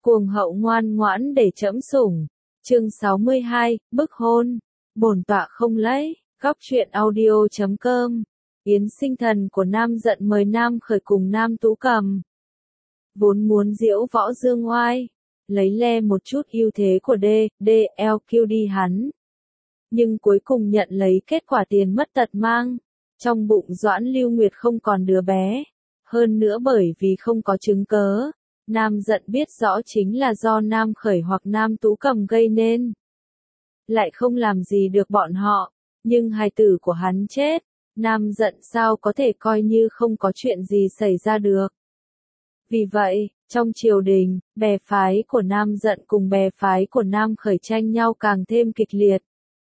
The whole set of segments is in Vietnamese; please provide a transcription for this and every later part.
Cuồng hậu ngoan ngoãn để trẫm sủng. Chương 62, bức hôn. Bổn tọa không lấy. Góc truyện audio.com. Yến sinh thần của Nam Dận mời Nam Khởi cùng Nam Tú Cầm. Vốn muốn diễu võ dương oai, lấy le một chút ưu thế của DLQ đi hắn. Nhưng cuối cùng nhận lấy kết quả tiền mất tật mang. Trong bụng Doãn Lưu Nguyệt không còn đứa bé. Hơn nữa bởi vì không có chứng cớ. Nam Dận biết rõ chính là do Nam Khởi hoặc Nam Tú Cầm gây nên. Lại không làm gì được bọn họ, nhưng hài tử của hắn chết, Nam Dận sao có thể coi như không có chuyện gì xảy ra được. Vì vậy, trong triều đình, bè phái của Nam Dận cùng bè phái của Nam Khởi tranh nhau càng thêm kịch liệt.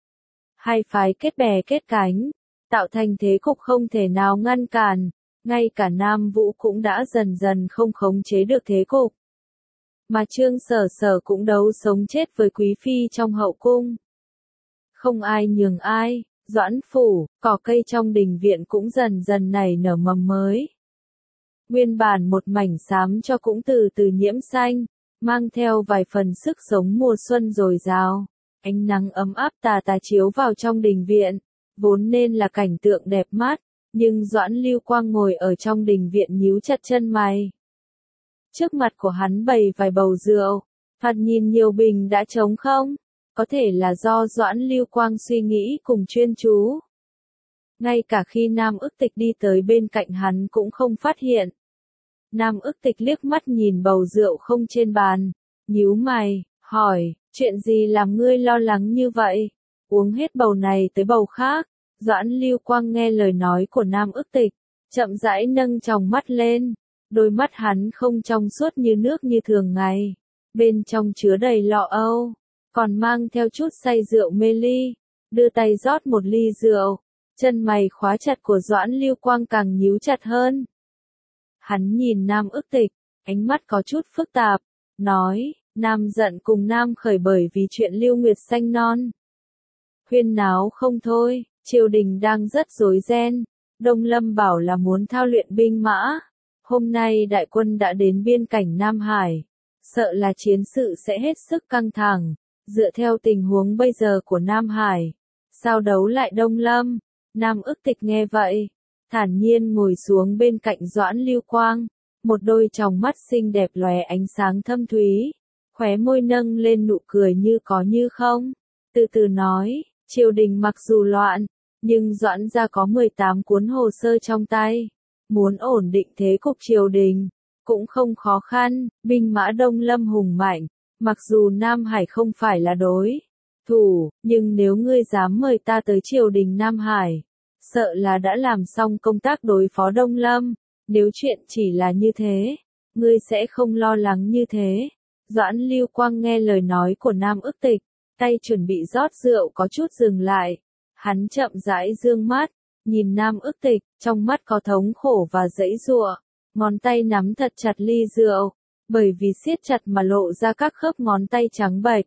Hai phái kết bè kết cánh, tạo thành thế cục không thể nào ngăn cản. Ngay cả Nam Vũ cũng đã dần dần không khống chế được thế cục. Mà Trương Sở Sở cũng đấu sống chết với Quý Phi trong hậu cung. Không ai nhường ai, Doãn phủ, cỏ cây trong đình viện cũng dần dần nảy nở mầm mới. Nguyên bản một mảnh xám cho cũng từ từ nhiễm xanh, mang theo vài phần sức sống mùa xuân dồi dào. Ánh nắng ấm áp tà tà chiếu vào trong đình viện, vốn nên là cảnh tượng đẹp mắt. Nhưng Doãn Lưu Quang ngồi ở trong đình viện nhíu chặt chân mày. Trước mặt của hắn bày vài bầu rượu, thoạt nhìn nhiều bình đã trống không, có thể là do Doãn Lưu Quang suy nghĩ cùng chuyên chú. Ngay cả khi Nam Ức Tịch đi tới bên cạnh hắn cũng không phát hiện. Nam Ức Tịch liếc mắt nhìn bầu rượu không trên bàn, nhíu mày, hỏi, chuyện gì làm ngươi lo lắng như vậy? Uống hết bầu này tới bầu khác. Doãn Lưu Quang nghe lời nói của Nam Ức Tịch, chậm rãi nâng tròng mắt lên, đôi mắt hắn không trong suốt như nước như thường ngày, bên trong chứa đầy lo âu, còn mang theo chút say rượu mê ly, đưa tay rót một ly rượu, chân mày khóa chặt của Doãn Lưu Quang càng nhíu chặt hơn. Hắn nhìn Nam Ức Tịch, ánh mắt có chút phức tạp, nói, Nam Dận cùng Nam Khởi bởi vì chuyện Lưu Nguyệt sanh non. Huyên náo không thôi. Triều đình đang rất rối ren, Đông Lâm bảo là muốn thao luyện binh mã. Hôm nay đại quân đã đến biên cảnh Nam Hải, sợ là chiến sự sẽ hết sức căng thẳng. Dựa theo tình huống bây giờ của Nam Hải, sao đấu lại Đông Lâm? Nam Ức Tịch nghe vậy, thản nhiên ngồi xuống bên cạnh Doãn Lưu Quang, một đôi tròng mắt xinh đẹp lóe ánh sáng thâm thúy, khóe môi nâng lên nụ cười như có như không, từ từ nói. Triều đình mặc dù loạn, nhưng Doãn gia có 18 cuốn hồ sơ trong tay. Muốn ổn định thế cục triều đình, cũng không khó khăn, binh mã Đông Lâm hùng mạnh. Mặc dù Nam Hải không phải là đối thủ, nhưng nếu ngươi dám mời ta tới triều đình Nam Hải, sợ là đã làm xong công tác đối phó Đông Lâm. Nếu chuyện chỉ là như thế, ngươi sẽ không lo lắng như thế. Doãn Lưu Quang nghe lời nói của Nam Ức Tịch, tay chuẩn bị rót rượu có chút dừng lại. Hắn chậm rãi dương mắt, nhìn Nam Ức Tịch, trong mắt có thống khổ và giãy giụa, ngón tay nắm thật chặt ly rượu, bởi vì siết chặt mà lộ ra các khớp ngón tay trắng bệch.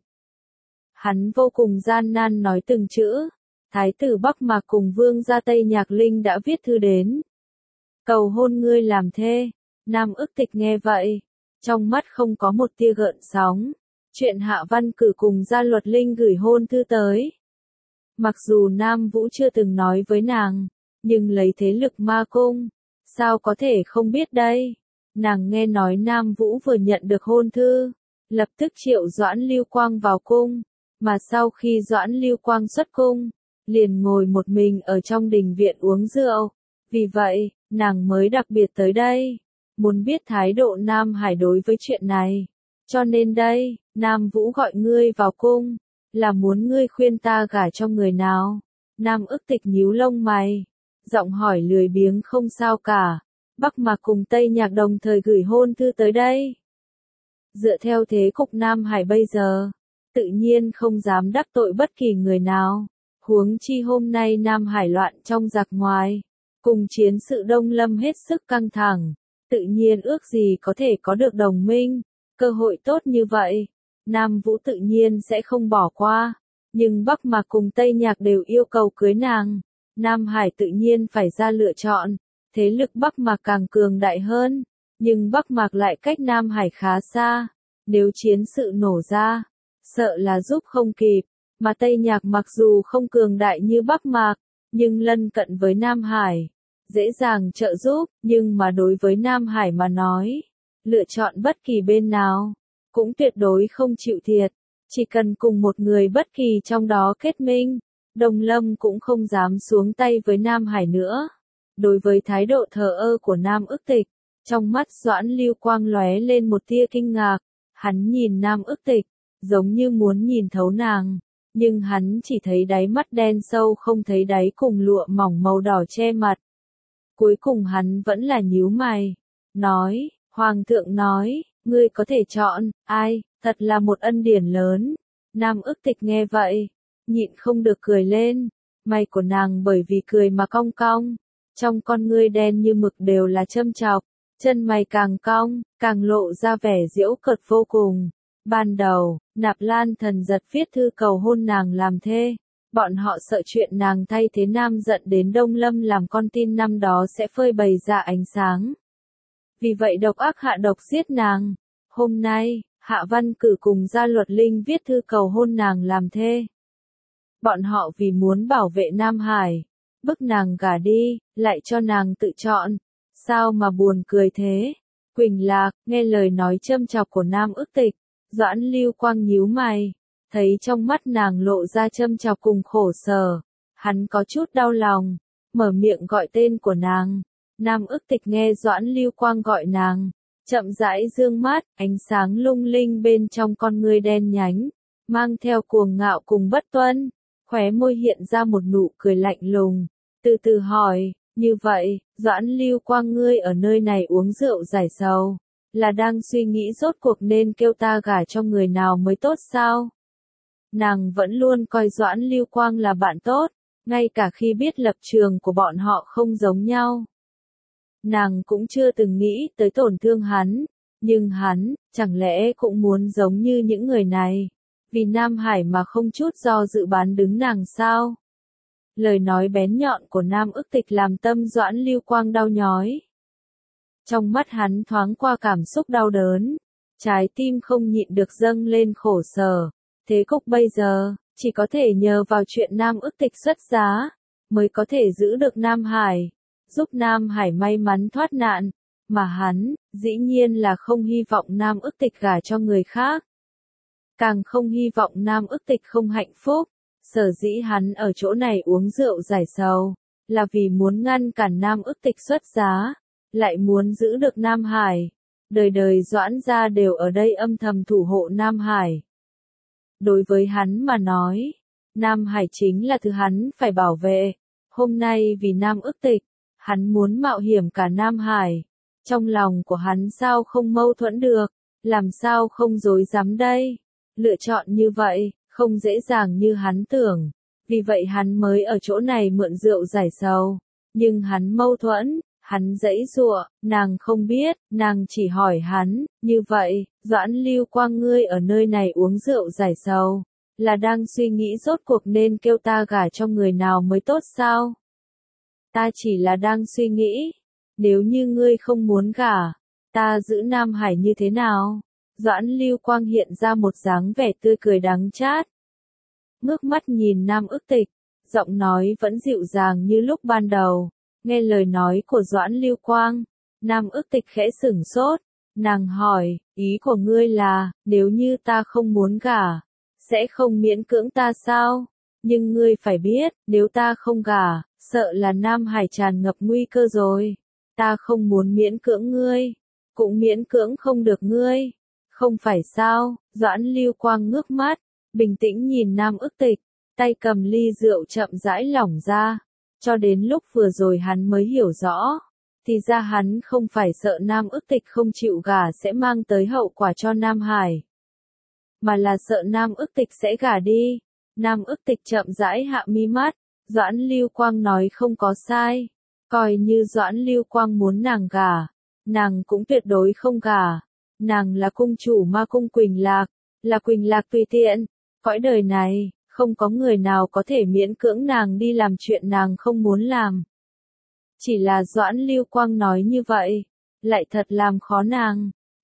Hắn vô cùng gian nan nói từng chữ, Thái tử Bắc Mạc cùng vương gia Tây Nhạc Linh đã viết thư đến. Cầu hôn ngươi làm thê. Nam Ức Tịch nghe vậy, trong mắt không có một tia gợn sóng. Chuyện Hạ Văn Cử cùng Gia Luật Linh gửi hôn thư tới. Mặc dù Nam Vũ chưa từng nói với nàng, nhưng lấy thế lực ma cung, sao có thể không biết đây? Nàng nghe nói Nam Vũ vừa nhận được hôn thư, lập tức triệu Doãn Lưu Quang vào cung, mà sau khi Doãn Lưu Quang xuất cung, liền ngồi một mình ở trong đình viện uống rượu. Vì vậy, nàng mới đặc biệt tới đây, muốn biết thái độ Nam Hải đối với chuyện này. Cho nên đây, Nam Vũ gọi ngươi vào cung, là muốn ngươi khuyên ta gả cho người nào? Nam Ức Tịch nhíu lông mày, giọng hỏi lười biếng không sao cả. Bắc Mạc cùng Tây Nhạc đồng thời gửi hôn thư tới đây. Dựa theo thế cục Nam Hải bây giờ, tự nhiên không dám đắc tội bất kỳ người nào. Huống chi hôm nay Nam Hải loạn trong giặc ngoài, cùng chiến sự Đông Lâm hết sức căng thẳng, tự nhiên ước gì có thể có được đồng minh. Cơ hội tốt như vậy, Nam Vũ tự nhiên sẽ không bỏ qua, nhưng Bắc Mạc cùng Tây Nhạc đều yêu cầu cưới nàng. Nam Hải tự nhiên phải ra lựa chọn, thế lực Bắc Mạc càng cường đại hơn, nhưng Bắc Mạc lại cách Nam Hải khá xa, Nếu chiến sự nổ ra, sợ là giúp không kịp, mà Tây Nhạc mặc dù không cường đại như Bắc Mạc, nhưng lân cận với Nam Hải, dễ dàng trợ giúp, nhưng mà đối với Nam Hải mà nói, lựa chọn bất kỳ bên nào, cũng tuyệt đối không chịu thiệt, chỉ cần cùng một người bất kỳ trong đó kết minh, Đông Lâm cũng không dám xuống tay với Nam Hải nữa. Đối với thái độ thờ ơ của Nam Ức Tịch, trong mắt Doãn Lưu Quang lóe lên một tia kinh ngạc, hắn nhìn Nam Ức Tịch, giống như muốn nhìn thấu nàng, nhưng hắn chỉ thấy đáy mắt đen sâu không thấy đáy cùng lụa mỏng màu đỏ che mặt. Cuối cùng hắn vẫn là nhíu mày, nói, Hoàng thượng nói, ngươi có thể chọn, ai, thật là một ân điển lớn. Nam Ức Tịch nghe vậy, nhịn không được cười lên, mày của nàng bởi vì cười mà cong cong, trong con ngươi đen như mực đều là châm chọc, chân mày càng cong, càng lộ ra vẻ giễu cợt vô cùng. Ban đầu, Nạp Lan Thần Giật viết thư cầu hôn nàng làm thê, bọn họ sợ chuyện nàng thay thế Nam Giận đến Đông Lâm làm con tin năm đó sẽ phơi bày ra ánh sáng. Vì vậy độc ác hạ độc giết nàng. Hôm nay, Hạ Văn Cử cùng Gia Luật Linh viết thư cầu hôn nàng làm thê. Bọn họ vì muốn bảo vệ Nam Hải, bức nàng gả đi, lại cho nàng tự chọn. Sao mà buồn cười thế? Quỳnh Lạc, nghe lời nói châm chọc của Nam Ức Tịch, Doãn Lưu Quang nhíu mày, thấy trong mắt nàng lộ ra châm chọc cùng khổ sở. Hắn có chút đau lòng, mở miệng gọi tên của nàng. Nam Ức Tịch nghe Doãn Lưu Quang gọi nàng, chậm rãi dương mắt, ánh sáng lung linh bên trong con ngươi đen nhánh, mang theo cuồng ngạo cùng bất tuân, khóe môi hiện ra một nụ cười lạnh lùng, từ từ hỏi, như vậy, Doãn Lưu Quang ngươi ở nơi này uống rượu giải sầu, là đang suy nghĩ rốt cuộc nên kêu ta gả cho người nào mới tốt sao? Nàng vẫn luôn coi Doãn Lưu Quang là bạn tốt, ngay cả khi biết lập trường của bọn họ không giống nhau. Nàng cũng chưa từng nghĩ tới tổn thương hắn, nhưng hắn, chẳng lẽ cũng muốn giống như những người này, vì Nam Hải mà không chút do dự bán đứng nàng sao? Lời nói bén nhọn của Nam Ức Tịch làm tâm Doãn Lưu Quang đau nhói. Trong mắt hắn thoáng qua cảm xúc đau đớn, trái tim không nhịn được dâng lên khổ sở. Thế cục bây giờ, chỉ có thể nhờ vào chuyện Nam Ức Tịch xuất giá, mới có thể giữ được Nam Hải, giúp Nam Hải may mắn thoát nạn, mà hắn, dĩ nhiên là không hy vọng Nam Ức Tịch gả cho người khác. Càng không hy vọng Nam Ức Tịch không hạnh phúc, sở dĩ hắn ở chỗ này uống rượu giải sầu, là vì muốn ngăn cản Nam Ức Tịch xuất giá, lại muốn giữ được Nam Hải. Đời đời Doãn gia đều ở đây âm thầm thủ hộ Nam Hải. Đối với hắn mà nói, Nam Hải chính là thứ hắn phải bảo vệ. Hôm nay vì Nam Ức Tịch, hắn muốn mạo hiểm cả Nam Hải. Trong lòng của hắn sao không mâu thuẫn được, làm sao không dối dám đây. Lựa chọn như vậy, không dễ dàng như hắn tưởng. Vì vậy hắn mới ở chỗ này mượn rượu giải sầu. Nhưng hắn mâu thuẫn, hắn giãy giụa, nàng không biết, nàng chỉ hỏi hắn, như vậy, Doãn Lưu Quang ngươi ở nơi này uống rượu giải sầu, là đang suy nghĩ rốt cuộc nên kêu ta gả cho người nào mới tốt sao? Ta chỉ là đang suy nghĩ, nếu như ngươi không muốn gả, ta giữ Nam Hải như thế nào? Doãn Lưu Quang hiện ra một dáng vẻ tươi cười đắng chát. Ngước mắt nhìn Nam Ức Tịch, giọng nói vẫn dịu dàng như lúc ban đầu. Nghe lời nói của Doãn Lưu Quang, Nam Ức Tịch khẽ sửng sốt, nàng hỏi, ý của ngươi là, nếu như ta không muốn gả, sẽ không miễn cưỡng ta sao? Nhưng ngươi phải biết, nếu ta không gả, sợ là Nam Hải tràn ngập nguy cơ rồi. Ta không muốn miễn cưỡng ngươi, cũng miễn cưỡng không được ngươi. Không phải sao? Doãn Lưu Quang ngước mắt, bình tĩnh nhìn Nam Ức Tịch, tay cầm ly rượu chậm rãi lỏng ra. Cho đến lúc vừa rồi hắn mới hiểu rõ, thì ra hắn không phải sợ Nam Ức Tịch không chịu gả sẽ mang tới hậu quả cho Nam Hải, mà là sợ Nam Ức Tịch sẽ gả đi. Nam Ức Tịch chậm rãi hạ mi mắt, Doãn Lưu Quang nói không có sai, coi như Doãn Lưu Quang muốn nàng gả, nàng cũng tuyệt đối không gả. Nàng là cung chủ ma cung Quỳnh Lạc, là Quỳnh Lạc tùy tiện, cõi đời này, không có người nào có thể miễn cưỡng nàng đi làm chuyện nàng không muốn làm. Chỉ là Doãn Lưu Quang nói như vậy, lại thật làm khó nàng.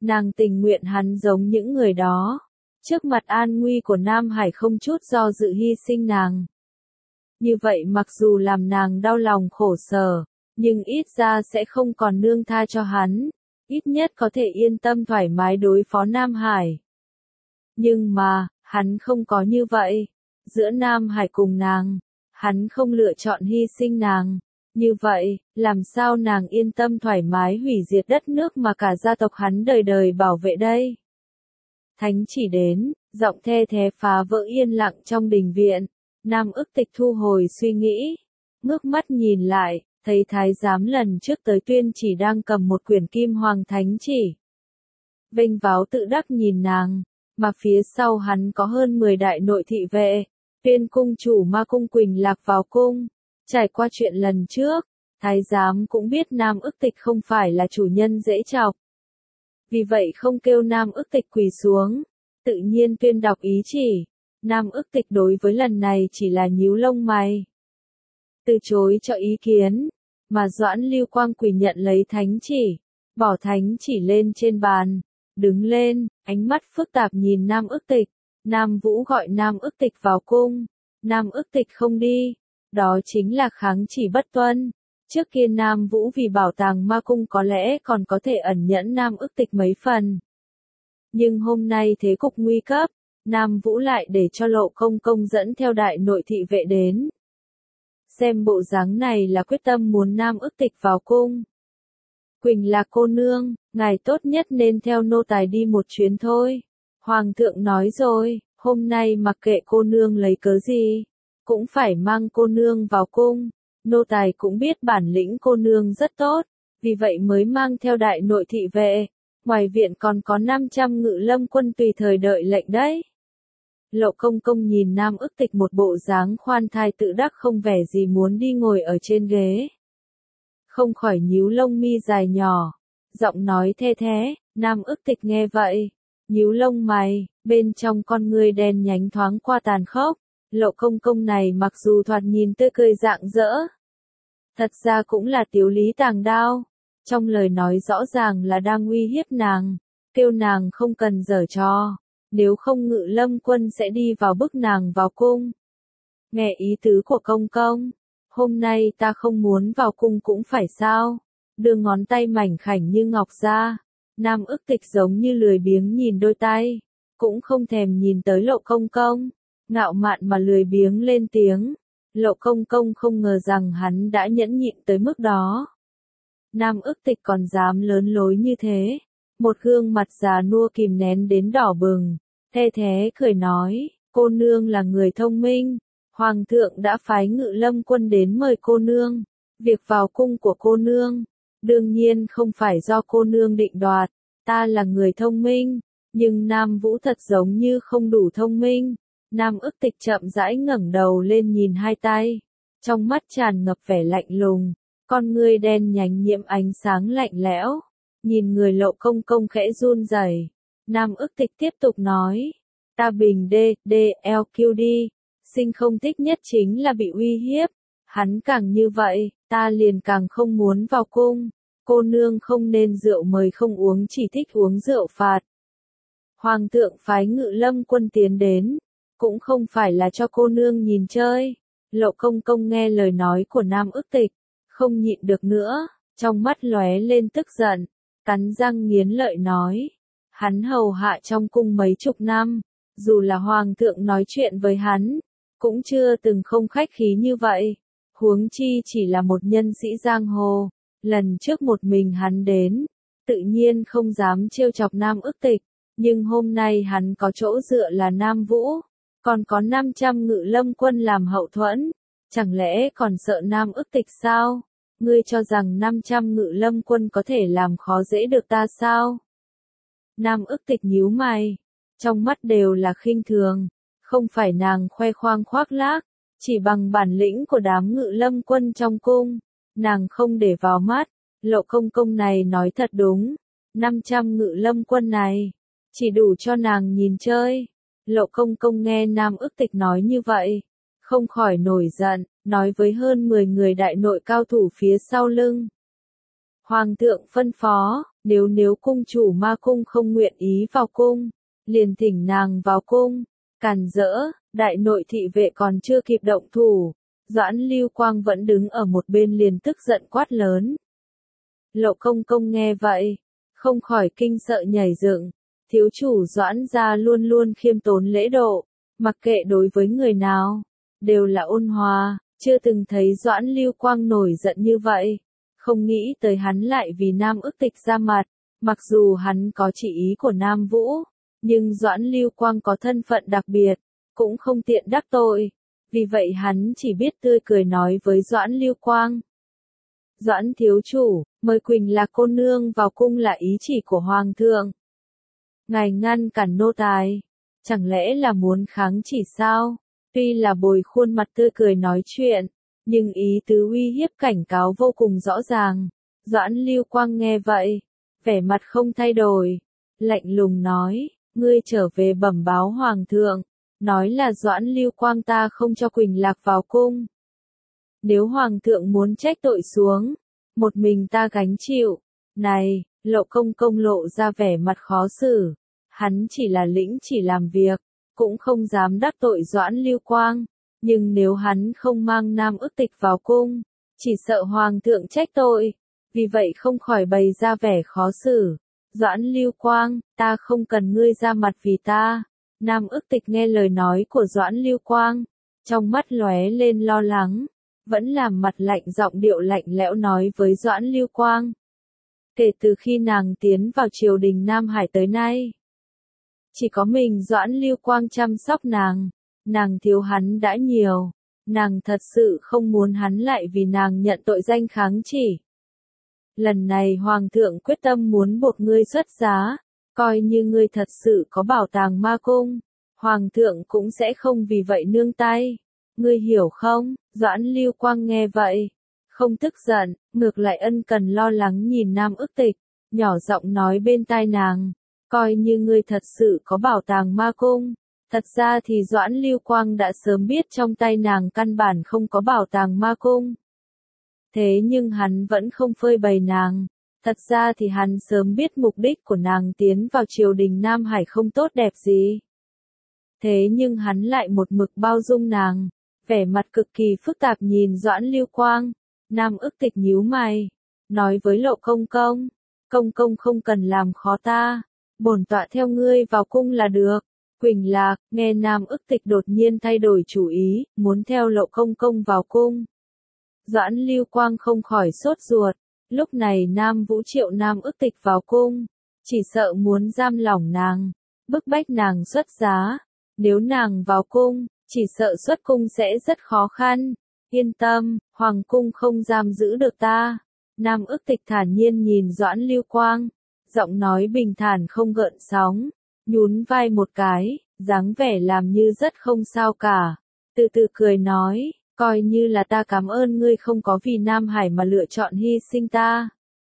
Nàng tình nguyện hắn giống những người đó. Trước mặt an nguy của Nam Hải không chút do dự hy sinh nàng. Như vậy mặc dù làm nàng đau lòng khổ sở, nhưng ít ra sẽ không còn nương tha cho hắn, ít nhất có thể yên tâm thoải mái đối phó Nam Hải. Nhưng mà, hắn không có như vậy. Giữa Nam Hải cùng nàng, hắn không lựa chọn hy sinh nàng. Như vậy, làm sao nàng yên tâm thoải mái hủy diệt đất nước mà cả gia tộc hắn đời đời bảo vệ đây? Thánh chỉ đến, giọng the thé phá vỡ yên lặng trong đình viện. Nam Ức Tịch thu hồi suy nghĩ, ngước mắt nhìn lại, thấy thái giám lần trước tới tuyên chỉ đang cầm một quyển kim hoàng thánh chỉ. Vênh váo tự đắc nhìn nàng, mà phía sau hắn có hơn 10 đại nội thị vệ. Tuyên cung chủ Ma Cung Quỳnh Lạc vào cung. Trải qua chuyện lần trước, thái giám cũng biết Nam Ức Tịch không phải là chủ nhân dễ chọc. Vì vậy không kêu Nam Ức Tịch quỳ xuống, tự nhiên tuyên đọc ý chỉ. Nam Ức Tịch đối với lần này chỉ là nhíu lông mày, từ chối cho ý kiến, mà Doãn Lưu Quang quỳ nhận lấy thánh chỉ, bỏ thánh chỉ lên trên bàn, đứng lên, ánh mắt phức tạp nhìn Nam Ức Tịch. Nam Vũ gọi Nam Ức Tịch vào cung, Nam Ức Tịch không đi, đó chính là kháng chỉ bất tuân. Trước kia Nam Vũ vì bảo tàng ma cung có lẽ còn có thể ẩn nhẫn Nam Ức Tịch mấy phần. Nhưng hôm nay thế cục nguy cấp, Nam Vũ lại để cho Lộ Công Công dẫn theo đại nội thị vệ đến. Xem bộ dáng này là quyết tâm muốn Nam Ức Tịch vào cung. Quỳnh Lạc cô nương, ngài tốt nhất nên theo nô tài đi một chuyến thôi. Hoàng thượng nói rồi, hôm nay mặc kệ cô nương lấy cớ gì, cũng phải mang cô nương vào cung. Nô tài cũng biết bản lĩnh cô nương rất tốt, vì vậy mới mang theo đại nội thị vệ. Ngoài viện còn có 500 ngự lâm quân tùy thời đợi lệnh đấy. Lộ Công Công nhìn Nam Ức Tịch một bộ dáng khoan thai tự đắc không vẻ gì muốn đi ngồi ở trên ghế. Không khỏi nhíu lông mi dài nhỏ, giọng nói the thé. Nam Ức Tịch nghe vậy, nhíu lông mày, bên trong con ngươi đen nhánh thoáng qua tàn khốc. Lộ Công Công này mặc dù thoạt nhìn tươi cười rạng rỡ, thật ra cũng là tiếu lý tàng đao. Trong lời nói rõ ràng là đang uy hiếp nàng, kêu nàng không cần giở trò, nếu không ngự lâm quân sẽ đi vào bức nàng vào cung. Nghe ý tứ của công công, hôm nay ta không muốn vào cung cũng phải sao? Đưa ngón tay mảnh khảnh như ngọc ra. Nam Ức Tịch giống như lười biếng nhìn đôi tay, cũng không thèm nhìn tới Lộ Công Công, ngạo mạn mà lười biếng lên tiếng. Lộ Công Công không ngờ rằng hắn đã nhẫn nhịn tới mức đó. Nam Ức Tịch còn dám lớn lối như thế, một gương mặt già nua kìm nén đến đỏ bừng, the thé cười nói, cô nương là người thông minh, hoàng thượng đã phái ngự lâm quân đến mời cô nương, việc vào cung của cô nương, đương nhiên không phải do cô nương định đoạt, ta là người thông minh, nhưng Nam Vũ thật giống như không đủ thông minh. Nam Ức Tịch chậm rãi ngẩng đầu lên nhìn hai tay, trong mắt tràn ngập vẻ lạnh lùng. Con ngươi đen nhánh nhiễm ánh sáng lạnh lẽo, nhìn người Lộ Công Công khẽ run rẩy. Nam Ức Tịch tiếp tục nói, ta bình DLQD, sinh không thích nhất chính là bị uy hiếp, hắn càng như vậy, ta liền càng không muốn vào cung, cô nương không nên rượu mời không uống chỉ thích uống rượu phạt. Hoàng thượng phái ngự lâm quân tiến đến, cũng không phải là cho cô nương nhìn chơi. Lộ Công Công nghe lời nói của Nam Ức Tịch, không nhịn được nữa, trong mắt lóe lên tức giận, cắn răng nghiến lợi nói, hắn hầu hạ trong cung mấy chục năm, dù là hoàng thượng nói chuyện với hắn, cũng chưa từng không khách khí như vậy, huống chi chỉ là một nhân sĩ giang hồ, lần trước một mình hắn đến, tự nhiên không dám trêu chọc Nam Ức Tịch, nhưng hôm nay hắn có chỗ dựa là Nam Vũ, còn có 500 ngự lâm quân làm hậu thuẫn, chẳng lẽ còn sợ Nam Ức Tịch sao? Ngươi cho rằng 500 ngự lâm quân có thể làm khó dễ được ta sao? Nam Ức Tịch nhíu mày, trong mắt đều là khinh thường, không phải nàng khoe khoang khoác lác, chỉ bằng bản lĩnh của đám ngự lâm quân trong cung, nàng không để vào mắt. Lộ Công Công này nói thật đúng, 500 ngự lâm quân này, chỉ đủ cho nàng nhìn chơi. Lộ Công Công nghe Nam Ức Tịch nói như vậy, không khỏi nổi giận, nói với hơn 10 người đại nội cao thủ phía sau lưng. Hoàng thượng phân phó, Nếu cung chủ ma cung không nguyện ý vào cung, liền thỉnh nàng vào cung. Càn rỡ, đại nội thị vệ còn chưa kịp động thủ, Doãn Lưu Quang vẫn đứng ở một bên liền tức giận quát lớn. Lộ công công nghe vậy, không khỏi kinh sợ nhảy dựng. Thiếu chủ Doãn gia luôn luôn khiêm tốn lễ độ, mặc kệ đối với người nào, đều là ôn hòa, chưa từng thấy Doãn Lưu Quang nổi giận như vậy. Không nghĩ tới hắn lại vì Nam Ức Tịch ra mặt, mặc dù hắn có chỉ ý của Nam Vũ, nhưng Doãn Lưu Quang có thân phận đặc biệt, cũng không tiện đắc tội, vì vậy hắn chỉ biết tươi cười nói với Doãn Lưu Quang. Doãn thiếu chủ, mời Quỳnh Lạc cô nương vào cung là ý chỉ của Hoàng thượng. Ngài ngăn cản nô tài, chẳng lẽ là muốn kháng chỉ sao? Tuy là bồi khuôn mặt tươi cười nói chuyện, nhưng ý tứ uy hiếp cảnh cáo vô cùng rõ ràng. Doãn Lưu Quang nghe vậy, vẻ mặt không thay đổi, lạnh lùng nói, ngươi trở về bẩm báo Hoàng thượng, nói là Doãn Lưu Quang ta không cho Quỳnh Lạc vào cung. Nếu Hoàng thượng muốn trách tội xuống, một mình ta gánh chịu. Này, Lộ công công lộ ra vẻ mặt khó xử, hắn chỉ là lĩnh chỉ làm việc, cũng không dám đắc tội Doãn Lưu Quang, nhưng nếu hắn không mang Nam Ức Tịch vào cung, chỉ sợ Hoàng thượng trách tội, vì vậy không khỏi bày ra vẻ khó xử. Doãn Lưu Quang, ta không cần ngươi ra mặt vì ta. Nam Ức Tịch nghe lời nói của Doãn Lưu Quang, trong mắt lóe lên lo lắng, vẫn làm mặt lạnh giọng điệu lạnh lẽo nói với Doãn Lưu Quang. Kể từ khi nàng tiến vào triều đình Nam Hải tới nay, chỉ có mình Doãn Lưu Quang chăm sóc nàng thiếu hắn đã nhiều, nàng thật sự không muốn hắn lại vì nàng nhận tội danh kháng chỉ. Lần này Hoàng thượng quyết tâm muốn buộc ngươi xuất giá, coi như ngươi thật sự có bảo tàng ma cung, Hoàng thượng cũng sẽ không vì vậy nương tay, ngươi hiểu không? Doãn Lưu Quang nghe vậy, không tức giận, ngược lại ân cần lo lắng nhìn Nam Ức Tịch, nhỏ giọng nói bên tai nàng, coi như ngươi thật sự có bảo tàng ma cung, thật ra thì Doãn Lưu Quang đã sớm biết trong tay nàng căn bản không có bảo tàng ma cung. Thế nhưng hắn vẫn không phơi bày nàng, thật ra thì hắn sớm biết mục đích của nàng tiến vào triều đình Nam Hải không tốt đẹp gì. Thế nhưng hắn lại một mực bao dung nàng, vẻ mặt cực kỳ phức tạp nhìn Doãn Lưu Quang. Nam Ức Tịch nhíu mày, nói với Lộ công công không cần làm khó ta, bổn tọa theo ngươi vào cung là được. Quỳnh Lạc, nghe Nam Ức Tịch đột nhiên thay đổi chủ ý, muốn theo Lộ công công vào cung. Doãn Lưu Quang không khỏi sốt ruột, lúc này Nam Vũ triệu Nam Ức Tịch vào cung, chỉ sợ muốn giam lỏng nàng, bức bách nàng xuất giá, nếu nàng vào cung, chỉ sợ xuất cung sẽ rất khó khăn. Yên tâm, Hoàng cung không giam giữ được ta. Nam Ức Tịch thản nhiên nhìn Doãn Lưu Quang, giọng nói bình thản không gợn sóng, nhún vai một cái, dáng vẻ làm như rất không sao cả, từ từ cười nói, coi như là ta cảm ơn ngươi không có vì Nam Hải mà lựa chọn hy sinh ta.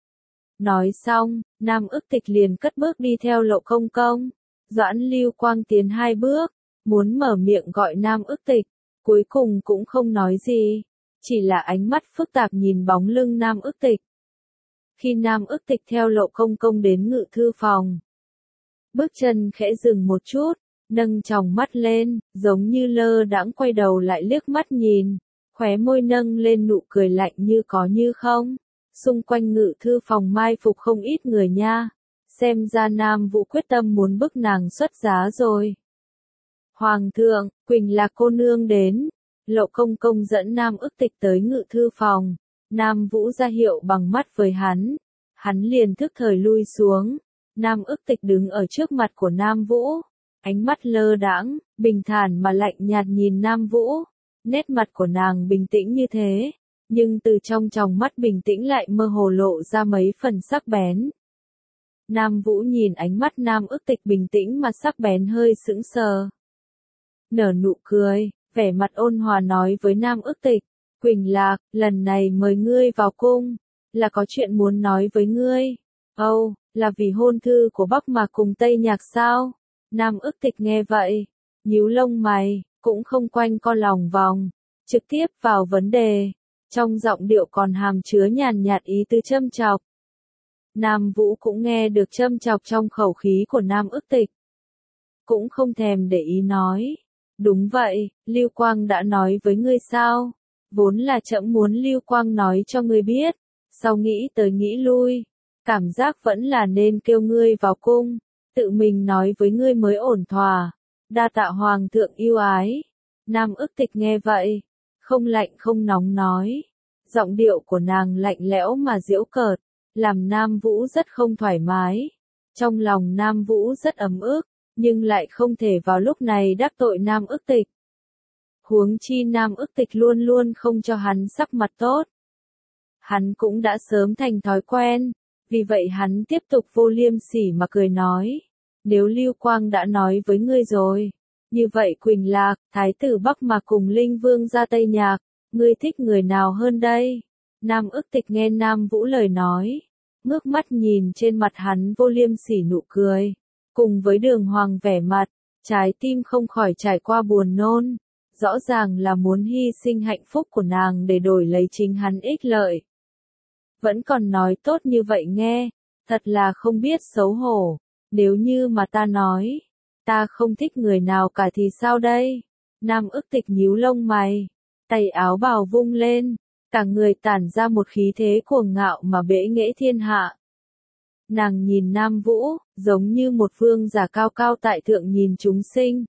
Nói xong, Nam Ức Tịch liền cất bước đi theo Lộ công công. Doãn Lưu Quang tiến 2 bước, muốn mở miệng gọi Nam Ức Tịch, cuối cùng cũng không nói gì, chỉ là ánh mắt phức tạp nhìn bóng lưng Nam Ức Tịch. Khi Nam Ức Tịch theo Lộ công công đến ngự thư phòng, bước chân khẽ dừng một chút, nâng tròng mắt lên, giống như lơ đãng quay đầu lại liếc mắt nhìn, khóe môi nâng lên nụ cười lạnh như có như không. Xung quanh ngự thư phòng mai phục không ít người nha, xem ra Nam Vũ quyết tâm muốn bức nàng xuất giá rồi. Hoàng thượng, Quỳnh Lạc cô nương đến. Lộ công công dẫn Nam Ức Tịch tới ngự thư phòng, Nam Vũ ra hiệu bằng mắt với hắn liền thức thời lui xuống. Nam Ức Tịch đứng ở trước mặt của Nam Vũ, ánh mắt lơ đãng, bình thản mà lạnh nhạt nhìn Nam Vũ, nét mặt của nàng bình tĩnh như thế, nhưng từ trong tròng mắt bình tĩnh lại mơ hồ lộ ra mấy phần sắc bén. Nam Vũ nhìn ánh mắt Nam Ức Tịch bình tĩnh mà sắc bén hơi sững sờ. Nở nụ cười, vẻ mặt ôn hòa nói với Nam Ức Tịch, Quỳnh Lạc, lần này mời ngươi vào cung, là có chuyện muốn nói với ngươi. Âu, là vì hôn thư của Bắc Mạc cùng Tây Nhạc sao? Nam Ức Tịch nghe vậy, nhíu lông mày, cũng không quanh co lòng vòng, trực tiếp vào vấn đề, trong giọng điệu còn hàm chứa nhàn nhạt ý tứ châm chọc. Nam Vũ cũng nghe được châm chọc trong khẩu khí của Nam Ức Tịch. Cũng không thèm để ý nói. Đúng vậy, Lưu Quang đã nói với ngươi sao? Vốn là trẫm muốn Lưu Quang nói cho ngươi biết. Sau nghĩ tới nghĩ lui. Cảm giác vẫn là nên kêu ngươi vào cung. Tự mình nói với ngươi mới ổn thỏa. Đa tạ Hoàng thượng yêu ái. Nam Ức Tịch nghe vậy. Không lạnh không nóng nói. Giọng điệu của nàng lạnh lẽo mà giễu cợt. Làm Nam Vũ rất không thoải mái. Trong lòng Nam Vũ rất ấm ức. Nhưng lại không thể vào lúc này đắc tội Nam Ức Tịch. Huống chi Nam Ức Tịch luôn luôn không cho hắn sắc mặt tốt. Hắn cũng đã sớm thành thói quen, vì vậy hắn tiếp tục vô liêm sỉ mà cười nói. Nếu Lưu Quang đã nói với ngươi rồi, như vậy Quỳnh Lạc, Thái tử Bắc Mạc cùng Linh Vương ra Tây Nhạc, ngươi thích người nào hơn đây? Nam Ức Tịch nghe Nam Vũ lời nói, ngước mắt nhìn trên mặt hắn vô liêm sỉ nụ cười. Cùng với Đường Hoàng vẻ mặt, trái tim không khỏi trải qua buồn nôn, rõ ràng là muốn hy sinh hạnh phúc của nàng để đổi lấy chính hắn ích lợi. Vẫn còn nói tốt như vậy nghe, thật là không biết xấu hổ, nếu như mà ta nói, ta không thích người nào cả thì sao đây? Nam Ức Tịch nhíu lông mày, tay áo bào vung lên, cả người tản ra một khí thế cuồng ngạo mà bẽ nghễ thiên hạ. Nàng nhìn Nam Vũ, giống như một vương giả cao cao tại thượng nhìn chúng sinh.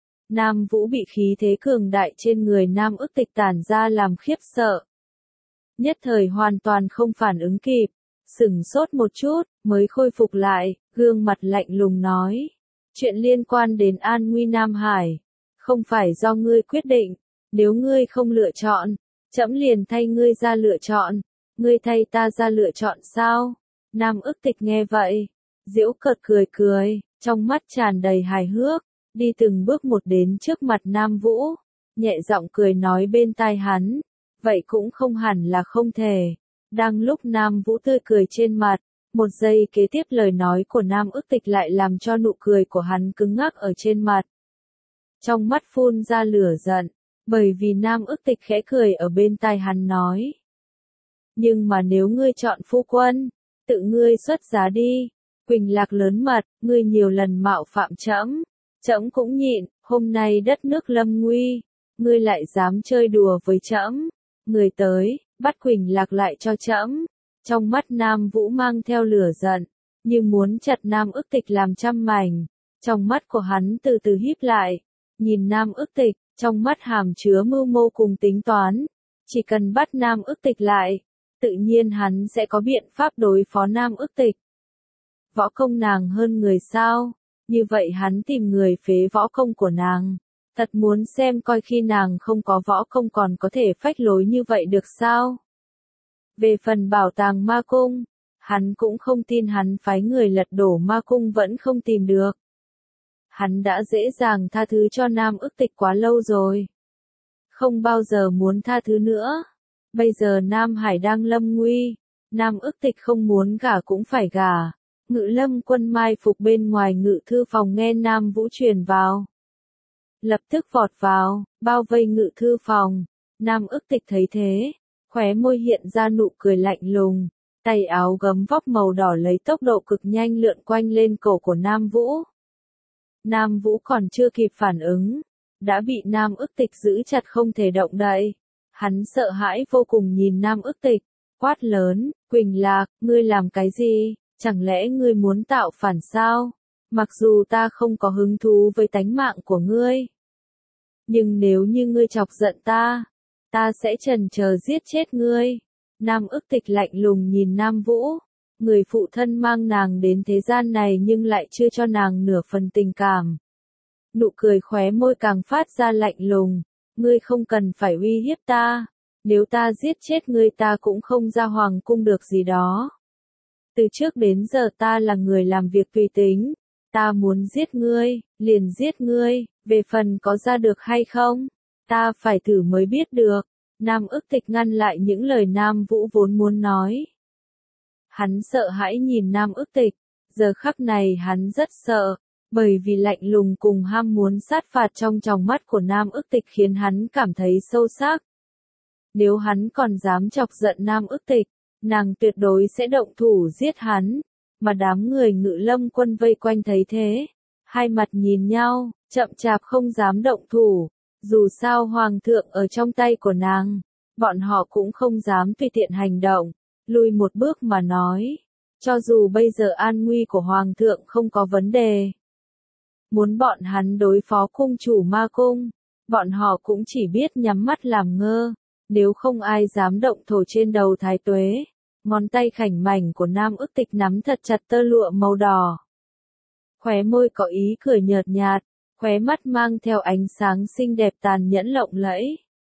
Nam Vũ bị khí thế cường đại trên người Nam Ức Tịch tản ra làm khiếp sợ. Nhất thời hoàn toàn không phản ứng kịp, sửng sốt một chút, mới khôi phục lại, gương mặt lạnh lùng nói. Chuyện liên quan đến an nguy Nam Hải, không phải do ngươi quyết định, nếu ngươi không lựa chọn, trẫm liền thay ngươi ra lựa chọn, ngươi thay ta ra lựa chọn sao? Nam Ức Tịch nghe vậy, giễu cợt cười cười, trong mắt tràn đầy hài hước, đi từng bước một đến trước mặt Nam Vũ, nhẹ giọng cười nói bên tai hắn, vậy cũng không hẳn là không thể. Đang lúc Nam Vũ tươi cười trên mặt, một giây kế tiếp lời nói của Nam Ức Tịch lại làm cho nụ cười của hắn cứng ngắc ở trên mặt. Trong mắt phun ra lửa giận, bởi vì Nam Ức Tịch khẽ cười ở bên tai hắn nói. Nhưng mà nếu ngươi chọn phu quân, tự ngươi xuất giá đi. Quỳnh Lạc lớn mật, ngươi nhiều lần mạo phạm trẫm, trẫm cũng nhịn, hôm nay đất nước lâm nguy, ngươi lại dám chơi đùa với trẫm. Người tới, bắt Quỳnh Lạc lại cho trẫm. Trong mắt Nam Vũ mang theo lửa giận, như muốn chặt Nam Ức Tịch làm trăm mảnh. Trong mắt của hắn từ từ híp lại, nhìn Nam Ức Tịch, trong mắt hàm chứa mưu mô cùng tính toán. Chỉ cần bắt Nam Ức Tịch lại, tự nhiên hắn sẽ có biện pháp đối phó Nam Ức Tịch. Võ công nàng hơn người sao? Như vậy hắn tìm người phế võ công của nàng. Thật muốn xem coi khi nàng không có võ công còn có thể phách lối như vậy được sao? Về phần bảo tàng ma cung, hắn cũng không tin hắn phái người lật đổ ma cung vẫn không tìm được. Hắn đã dễ dàng tha thứ cho Nam Ức Tịch quá lâu rồi. Không bao giờ muốn tha thứ nữa. Bây giờ Nam Hải đang lâm nguy, Nam Ức Tịch không muốn gả cũng phải gả. Ngự Lâm Quân mai phục bên ngoài ngự thư phòng nghe Nam Vũ truyền vào. Lập tức vọt vào, bao vây ngự thư phòng. Nam Ức Tịch thấy thế, khóe môi hiện ra nụ cười lạnh lùng, tay áo gấm vóc màu đỏ lấy tốc độ cực nhanh lượn quanh lên cổ của Nam Vũ. Nam Vũ còn chưa kịp phản ứng, đã bị Nam Ức Tịch giữ chặt không thể động đậy. Hắn sợ hãi vô cùng nhìn Nam Ức Tịch, quát lớn, Quỳnh Lạc, ngươi làm cái gì, chẳng lẽ ngươi muốn tạo phản sao? Mặc dù ta không có hứng thú với tánh mạng của ngươi, nhưng nếu như ngươi chọc giận ta sẽ chần chờ giết chết ngươi. Nam Ức Tịch lạnh lùng nhìn Nam Vũ, người phụ thân mang nàng đến thế gian này nhưng lại chưa cho nàng nửa phần tình cảm. Nụ cười khóe môi càng phát ra lạnh lùng, ngươi không cần phải uy hiếp ta, nếu ta giết chết ngươi ta cũng không ra hoàng cung được gì đó. Từ trước đến giờ ta là người làm việc tùy tính, ta muốn giết ngươi, liền giết ngươi, về phần có ra được hay không, ta phải thử mới biết được. Nam Ức Tịch ngăn lại những lời Nam Vũ vốn muốn nói. Hắn sợ hãi nhìn Nam Ức Tịch, giờ khắc này hắn rất sợ, bởi vì lạnh lùng cùng ham muốn sát phạt trong tròng mắt của Nam Ức Tịch khiến hắn cảm thấy sâu sắc. Nếu hắn còn dám chọc giận Nam Ức Tịch, nàng tuyệt đối sẽ động thủ giết hắn, mà đám người Ngự Lâm quân vây quanh thấy thế, hai mặt nhìn nhau, chậm chạp không dám động thủ, dù sao hoàng thượng ở trong tay của nàng, bọn họ cũng không dám tùy tiện hành động, lùi một bước mà nói, cho dù bây giờ an nguy của hoàng thượng không có vấn đề, muốn bọn hắn đối phó cung chủ ma cung, bọn họ cũng chỉ biết nhắm mắt làm ngơ, nếu không ai dám động thổ trên đầu Thái Tuế. Ngón tay khảnh mảnh của Nam Ức Tịch nắm thật chặt tơ lụa màu đỏ. Khóe môi có ý cười nhợt nhạt, khóe mắt mang theo ánh sáng xinh đẹp tàn nhẫn lộng lẫy.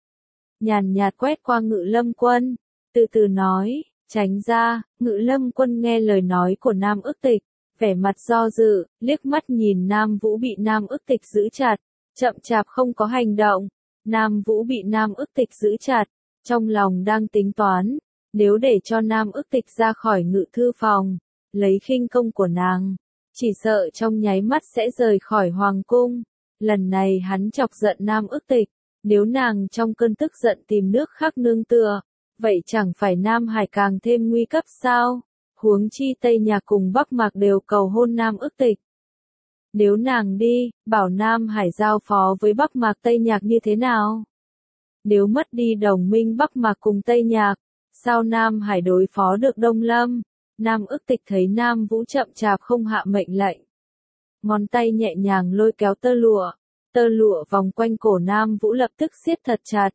Nhàn nhạt quét qua Ngự Lâm quân, từ từ nói, tránh ra. Ngự Lâm quân nghe lời nói của Nam Ức Tịch, vẻ mặt do dự, liếc mắt nhìn Nam Vũ bị Nam Ức Tịch giữ chặt, chậm chạp không có hành động. Nam Vũ bị Nam Ức Tịch giữ chặt, trong lòng đang tính toán, nếu để cho Nam Ức Tịch ra khỏi ngự thư phòng, lấy khinh công của nàng, chỉ sợ trong nháy mắt sẽ rời khỏi hoàng cung. Lần này hắn chọc giận Nam Ức Tịch, nếu nàng trong cơn tức giận tìm nước khác nương tựa, vậy chẳng phải Nam Hải càng thêm nguy cấp sao? Huống chi Tây Nhạc cùng Bắc Mạc đều cầu hôn Nam Ức Tịch. Nếu nàng đi, bảo Nam Hải giao phó với Bắc Mạc Tây Nhạc như thế nào? Nếu mất đi đồng minh Bắc Mạc cùng Tây Nhạc, sao Nam Hải đối phó được Đông Lâm? Nam Ức Tịch thấy Nam Vũ chậm chạp không hạ mệnh lệnh. Ngón tay nhẹ nhàng lôi kéo tơ lụa vòng quanh cổ Nam Vũ lập tức siết thật chặt.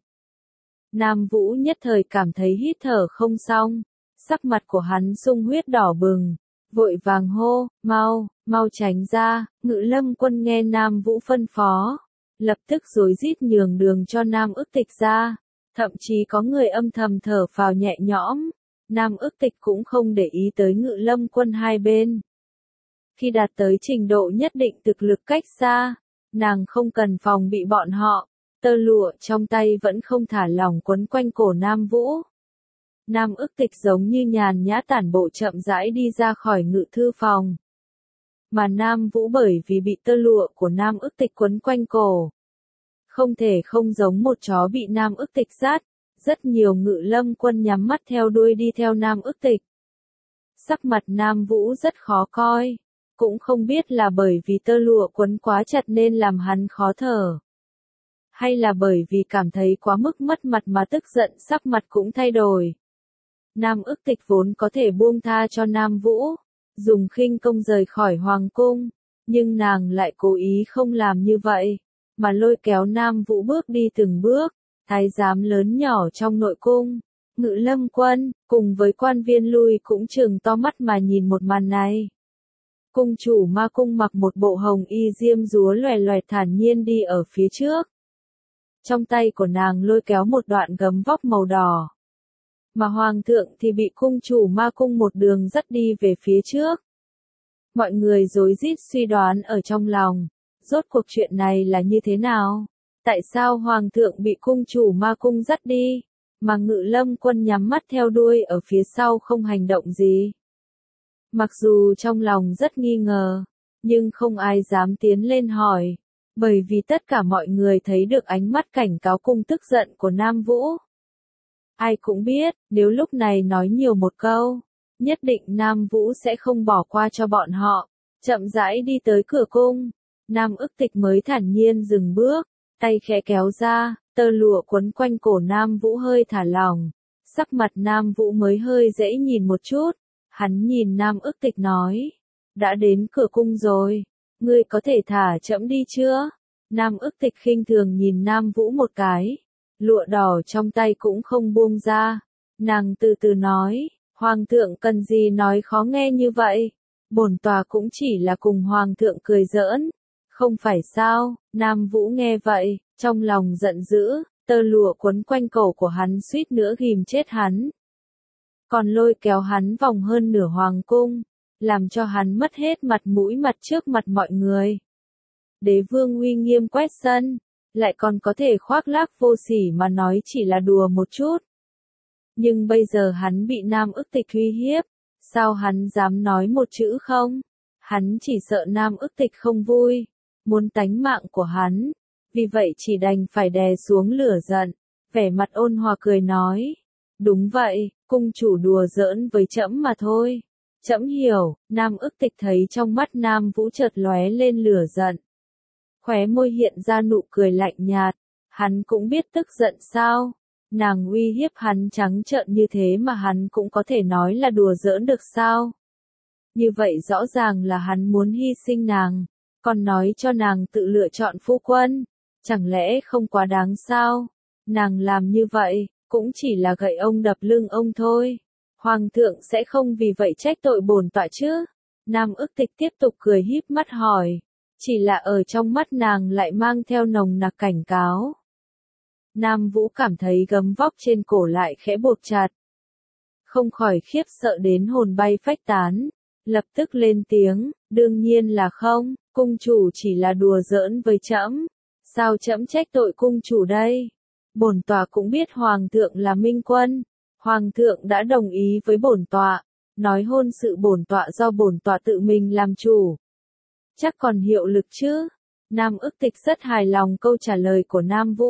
Nam Vũ nhất thời cảm thấy hít thở không xong, sắc mặt của hắn sung huyết đỏ bừng, vội vàng hô, mau tránh ra. Ngự Lâm quân nghe Nam Vũ phân phó, lập tức rối rít nhường đường cho Nam Ức Tịch ra. Thậm chí có người âm thầm thở phào nhẹ nhõm, Nam Ức Tịch cũng không để ý tới Ngự Lâm quân hai bên. Khi đạt tới trình độ nhất định thực lực cách xa, nàng không cần phòng bị bọn họ, tơ lụa trong tay vẫn không thả lỏng quấn quanh cổ Nam Vũ. Nam Ức Tịch giống như nhàn nhã tản bộ chậm rãi đi ra khỏi ngự thư phòng. Mà Nam Vũ bởi vì bị tơ lụa của Nam Ức Tịch quấn quanh cổ, không thể không giống một chó bị Nam Ức Tịch dắt. Rất nhiều Ngự Lâm quân nhắm mắt theo đuôi đi theo Nam Ức Tịch. Sắc mặt Nam Vũ rất khó coi, cũng không biết là bởi vì tơ lụa quấn quá chặt nên làm hắn khó thở, hay là bởi vì cảm thấy quá mức mất mặt mà tức giận sắc mặt cũng thay đổi. Nam Ức Tịch vốn có thể buông tha cho Nam Vũ, dùng khinh công rời khỏi hoàng cung, nhưng nàng lại cố ý không làm như vậy, mà lôi kéo Nam Vũ bước đi từng bước. Thái giám lớn nhỏ trong nội cung, Ngự Lâm quân, cùng với quan viên lui cũng trừng to mắt mà nhìn một màn này. Cung chủ ma cung mặc một bộ hồng y diêm dúa loè loẹt thản nhiên đi ở phía trước. Trong tay của nàng lôi kéo một đoạn gấm vóc màu đỏ. Mà hoàng thượng thì bị cung chủ ma cung một đường dắt đi về phía trước. Mọi người rối rít suy đoán ở trong lòng, rốt cuộc chuyện này là như thế nào? Tại sao hoàng thượng bị cung chủ ma cung dắt đi, mà Ngự Lâm quân nhắm mắt theo đuôi ở phía sau không hành động gì? Mặc dù trong lòng rất nghi ngờ, nhưng không ai dám tiến lên hỏi, bởi vì tất cả mọi người thấy được ánh mắt cảnh cáo cùng tức giận của Nam Vũ. Ai cũng biết, nếu lúc này nói nhiều một câu, nhất định Nam Vũ sẽ không bỏ qua cho bọn họ. Chậm rãi đi tới cửa cung, Nam Ức Tịch mới thản nhiên dừng bước, tay khẽ kéo ra, tơ lụa quấn quanh cổ Nam Vũ hơi thả lỏng, sắc mặt Nam Vũ mới hơi dễ nhìn một chút. Hắn nhìn Nam Ức Tịch nói, đã đến cửa cung rồi, ngươi có thể thả trẫm đi chưa? Nam Ức Tịch khinh thường nhìn Nam Vũ một cái, lụa đỏ trong tay cũng không buông ra, nàng từ từ nói, hoàng thượng cần gì nói khó nghe như vậy, bổn tòa cũng chỉ là cùng hoàng thượng cười giỡn, không phải sao? Nam Vũ nghe vậy, trong lòng giận dữ, tơ lụa quấn quanh cổ của hắn suýt nữa ghim chết hắn. Còn lôi kéo hắn vòng hơn nửa hoàng cung, làm cho hắn mất hết mặt mũi mặt trước mặt mọi người. Đế vương uy nghiêm quét sân, lại còn có thể khoác lác vô sỉ mà nói chỉ là đùa một chút. Nhưng bây giờ hắn bị Nam Ức Tịch uy hiếp, sao hắn dám nói một chữ không? Hắn chỉ sợ Nam Ức Tịch không vui, muốn tánh mạng của hắn, vì vậy chỉ đành phải đè xuống lửa giận, vẻ mặt ôn hòa cười nói, Đúng vậy, cung chủ đùa giỡn với trẫm mà thôi. Trẫm hiểu, Nam Ức Tịch thấy trong mắt Nam Vũ chợt lóe lên lửa giận. Khóe môi hiện ra nụ cười lạnh nhạt, hắn cũng biết tức giận sao? Nàng uy hiếp hắn trắng trợn như thế mà hắn cũng có thể nói là đùa giỡn được sao? Như vậy rõ ràng là hắn muốn hy sinh nàng, còn nói cho nàng tự lựa chọn phu quân, chẳng lẽ không quá đáng sao? Nàng làm như vậy, cũng chỉ là gậy ông đập lưng ông thôi. Hoàng thượng sẽ không vì vậy trách tội bổn tọa chứ? Nam Ức Tịch tiếp tục cười híp mắt hỏi, chỉ là ở trong mắt nàng lại mang theo nồng nặc cảnh cáo. Nam Vũ cảm thấy gấm vóc trên cổ lại khẽ buộc chặt. Không khỏi khiếp sợ đến hồn bay phách tán, lập tức lên tiếng, đương nhiên là không, cung chủ chỉ là đùa giỡn với trẫm. Sao trẫm trách tội cung chủ đây? Bổn tọa cũng biết hoàng thượng là minh quân, hoàng thượng đã đồng ý với bổn tọa, nói hôn sự bổn tọa do bổn tọa tự mình làm chủ. Chắc còn hiệu lực chứ? Nam Ức Tịch rất hài lòng câu trả lời của Nam Vũ.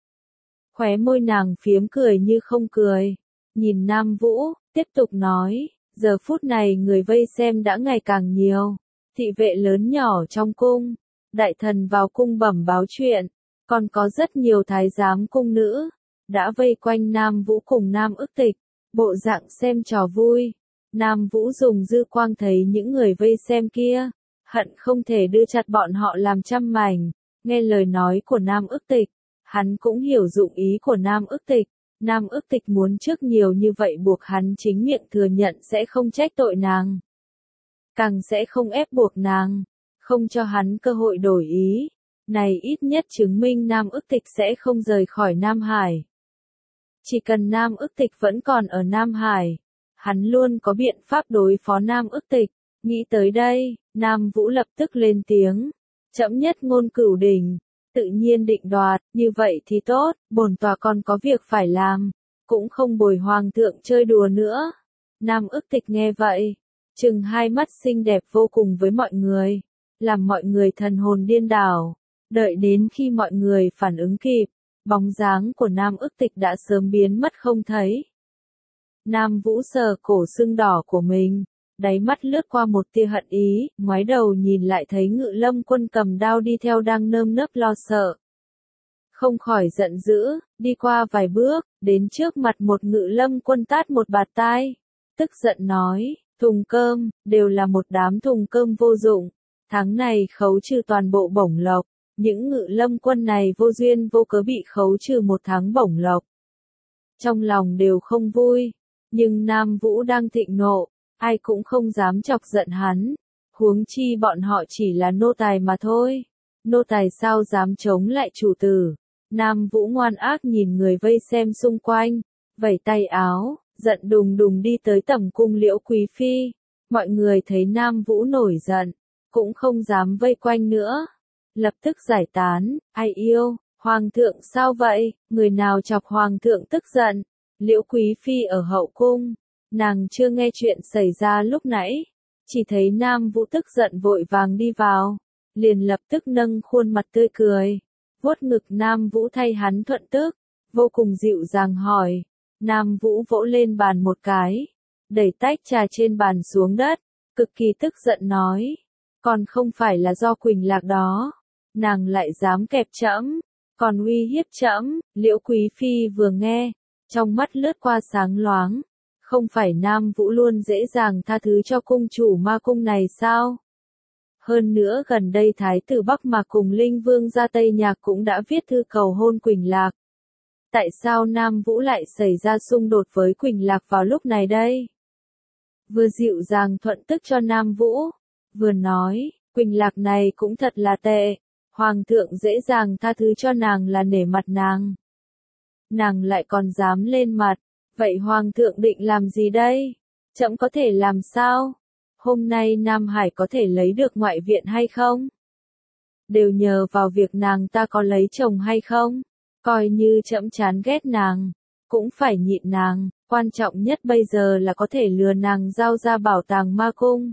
Khóe môi nàng phiếm cười như không cười, nhìn Nam Vũ, tiếp tục nói, giờ phút này người vây xem đã ngày càng nhiều, thị vệ lớn nhỏ trong cung, đại thần vào cung bẩm báo chuyện, còn có rất nhiều thái giám cung nữ, đã vây quanh Nam Vũ cùng Nam Ức Tịch, bộ dạng xem trò vui. Nam Vũ dùng dư quang thấy những người vây xem kia, hận không thể đưa chặt bọn họ làm trăm mảnh. Nghe lời nói của Nam Ức Tịch, hắn cũng hiểu dụng ý của Nam Ức Tịch. Nam Ức Tịch muốn trước nhiều như vậy buộc hắn chính miệng thừa nhận sẽ không trách tội nàng, càng sẽ không ép buộc nàng, không cho hắn cơ hội đổi ý. Này ít nhất chứng minh Nam Ức Tịch sẽ không rời khỏi Nam Hải. Chỉ cần Nam Ức Tịch vẫn còn ở Nam Hải, hắn luôn có biện pháp đối phó Nam Ức Tịch. Nghĩ tới đây, Nam Vũ lập tức lên tiếng, trẫm nhất ngôn cửu đỉnh, tự nhiên định đoạt, như vậy thì tốt, bổn tọa còn có việc phải làm, cũng không bồi hoàng thượng chơi đùa nữa. Nam Ức Tịch nghe vậy, trừng hai mắt xinh đẹp vô cùng với mọi người, làm mọi người thần hồn điên đảo. Đợi đến khi mọi người phản ứng kịp, bóng dáng của Nam Ức Tịch đã sớm biến mất không thấy. Nam Vũ sờ cổ sưng đỏ của mình, đáy mắt lướt qua một tia hận ý, ngoái đầu nhìn lại thấy Ngự Lâm Quân cầm đao đi theo đang nơm nớp lo sợ. Không khỏi giận dữ, đi qua vài bước, đến trước mặt một Ngự Lâm Quân tát một bạt tai. Tức giận nói, thùng cơm, đều là một đám thùng cơm vô dụng. Tháng này khấu trừ toàn bộ bổng lộc. Những Ngự Lâm Quân này vô duyên vô cớ bị khấu trừ một tháng bổng lộc. Trong lòng đều không vui, nhưng Nam Vũ đang thịnh nộ, ai cũng không dám chọc giận hắn, huống chi bọn họ chỉ là nô tài mà thôi. Nô tài sao dám chống lại chủ tử? Nam Vũ ngoan ác nhìn người vây xem xung quanh, vẩy tay áo, giận đùng đùng đi tới tầm cung Liễu Quý Phi. Mọi người thấy Nam Vũ nổi giận, cũng không dám vây quanh nữa. Lập tức giải tán, ai yêu, hoàng thượng sao vậy, người nào chọc hoàng thượng tức giận? Liễu Quý Phi ở hậu cung, nàng chưa nghe chuyện xảy ra lúc nãy, chỉ thấy Nam Vũ tức giận vội vàng đi vào, liền lập tức nâng khuôn mặt tươi cười, vuốt ngực Nam Vũ thay hắn thuận tức, vô cùng dịu dàng hỏi. Nam Vũ vỗ lên bàn một cái, đẩy tách trà trên bàn xuống đất, cực kỳ tức giận nói, còn không phải là do Quỳnh Lạc đó, nàng lại dám kẹp trẫm, còn uy hiếp trẫm. Liễu Quý Phi vừa nghe, trong mắt lướt qua sáng loáng, không phải Nam Vũ luôn dễ dàng tha thứ cho cung chủ ma cung này sao? Hơn nữa gần đây Thái tử Bắc Mạc cùng Linh Vương ra Tây Nhạc cũng đã viết thư cầu hôn Quỳnh Lạc. Tại sao Nam Vũ lại xảy ra xung đột với Quỳnh Lạc vào lúc này đây? Vừa dịu dàng thuận tức cho Nam Vũ, vừa nói, Quỳnh Lạc này cũng thật là tệ, hoàng thượng dễ dàng tha thứ cho nàng là nể mặt nàng. Nàng lại còn dám lên mặt, vậy hoàng thượng định làm gì đây? Trẫm có thể làm sao? Hôm nay Nam Hải có thể lấy được ngoại viện hay không? Đều nhờ vào việc nàng ta có lấy chồng hay không? Coi như trẫm chán ghét nàng, cũng phải nhịn nàng, quan trọng nhất bây giờ là có thể lừa nàng giao ra bảo tàng ma cung.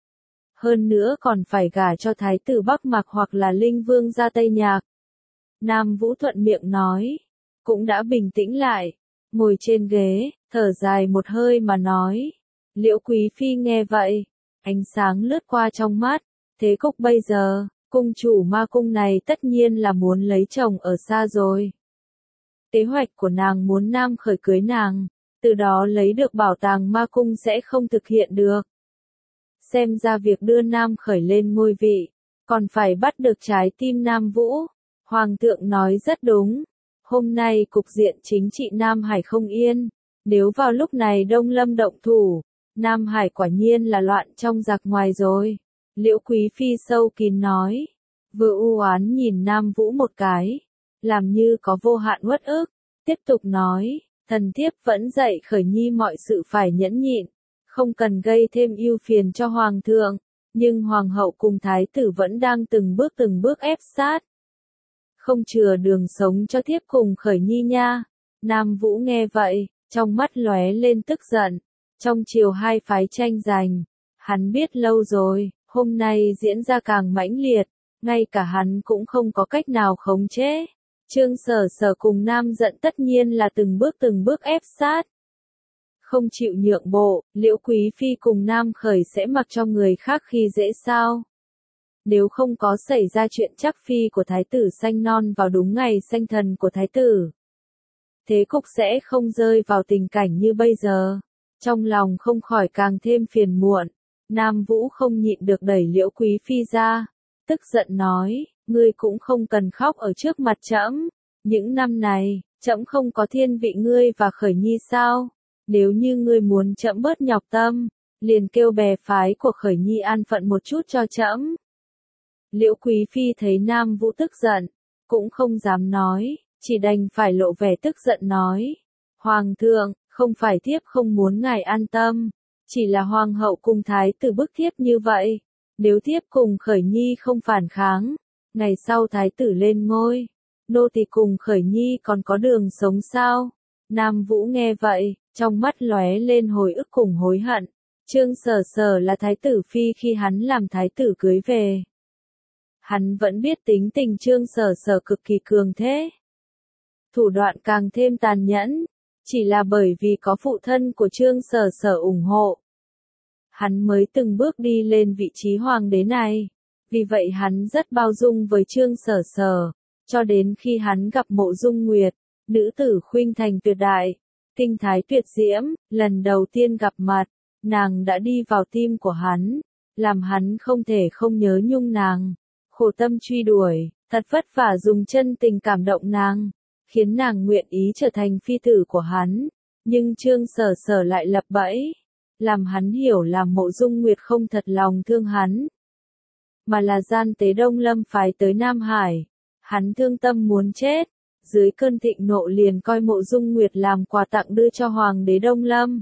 Hơn nữa còn phải gả cho Thái tử Bắc Mạc hoặc là Linh Vương ra Tây Nhạc. Nam Vũ thuận miệng nói, cũng đã bình tĩnh lại, ngồi trên ghế, thở dài một hơi mà nói. Liễu Quý Phi nghe vậy, ánh sáng lướt qua trong mắt, thế cục bây giờ, cung chủ ma cung này tất nhiên là muốn lấy chồng ở xa rồi. Kế hoạch của nàng muốn Nam Khởi cưới nàng, từ đó lấy được bảo tàng ma cung sẽ không thực hiện được. Xem ra việc đưa Nam Khởi lên ngôi vị, còn phải bắt được trái tim Nam Vũ. Hoàng thượng nói rất đúng. Hôm nay cục diện chính trị Nam Hải không yên. Nếu vào lúc này Đông Lâm động thủ, Nam Hải quả nhiên là loạn trong giặc ngoài rồi. Liễu Quý Phi sâu kín nói. Vừa u oán nhìn Nam Vũ một cái, làm như có vô hạn uất ức. Tiếp tục nói, thần thiếp vẫn dạy Khởi Nhi mọi sự phải nhẫn nhịn, không cần gây thêm ưu phiền cho Hoàng thượng. Nhưng Hoàng hậu cùng Thái tử vẫn đang từng bước ép sát. Không chừa đường sống cho thiếp cùng Khởi Nhi nha. Nam Vũ nghe vậy, trong mắt lóe lên tức giận. Trong chiều hai phái tranh giành, hắn biết lâu rồi, hôm nay diễn ra càng mãnh liệt, ngay cả hắn cũng không có cách nào khống chế. Trương Sở Sở cùng Nam Dận tất nhiên là từng bước ép sát. Không chịu nhượng bộ, Liễu Quý Phi cùng Nam Khởi sẽ mặc cho người khác khi dễ sao? Nếu không có xảy ra chuyện chắc phi của Thái tử sanh non vào đúng ngày sanh thần của Thái tử, thế cục sẽ không rơi vào tình cảnh như bây giờ. Trong lòng không khỏi càng thêm phiền muộn, Nam Vũ không nhịn được đẩy Liễu Quý Phi ra, tức giận nói, ngươi cũng không cần khóc ở trước mặt trẫm. Những năm này, trẫm không có thiên vị ngươi và Khởi Nhi sao? Nếu như ngươi muốn trẫm bớt nhọc tâm, liền kêu bè phái của Khởi Nhi an phận một chút cho trẫm. Liễu Quý Phi thấy Nam Vũ tức giận, cũng không dám nói, chỉ đành phải lộ vẻ tức giận nói. Hoàng thượng, không phải thiếp không muốn ngài an tâm, chỉ là Hoàng hậu cùng Thái tử bức thiếp như vậy. Nếu thiếp cùng Khởi Nhi không phản kháng, ngày sau Thái tử lên ngôi, nô tỳ cùng Khởi Nhi còn có đường sống sao? Nam Vũ nghe vậy, trong mắt lóe lên hồi ức cùng hối hận. Trương Sở Sở là Thái tử Phi khi hắn làm Thái tử cưới về. Hắn vẫn biết tính tình Trương Sở Sở cực kỳ cường thế. Thủ đoạn càng thêm tàn nhẫn, chỉ là bởi vì có phụ thân của Trương Sở Sở ủng hộ. Hắn mới từng bước đi lên vị trí hoàng đế này. Vì vậy hắn rất bao dung với Trương Sở Sở, cho đến khi hắn gặp Mộ Dung Nguyệt, nữ tử khuynh thành tuyệt đại, kinh thái tuyệt diễm, lần đầu tiên gặp mặt, nàng đã đi vào tim của hắn, làm hắn không thể không nhớ nhung nàng, khổ tâm truy đuổi, thật vất vả dùng chân tình cảm động nàng, khiến nàng nguyện ý trở thành phi tử của hắn, nhưng Trương Sở Sở lại lập bẫy, làm hắn hiểu là Mộ Dung Nguyệt không thật lòng thương hắn, mà là gian tế Đông Lâm phái tới Nam Hải. Hắn thương tâm muốn chết, dưới cơn thịnh nộ liền coi Mộ Dung Nguyệt làm quà tặng đưa cho Hoàng đế Đông Lâm.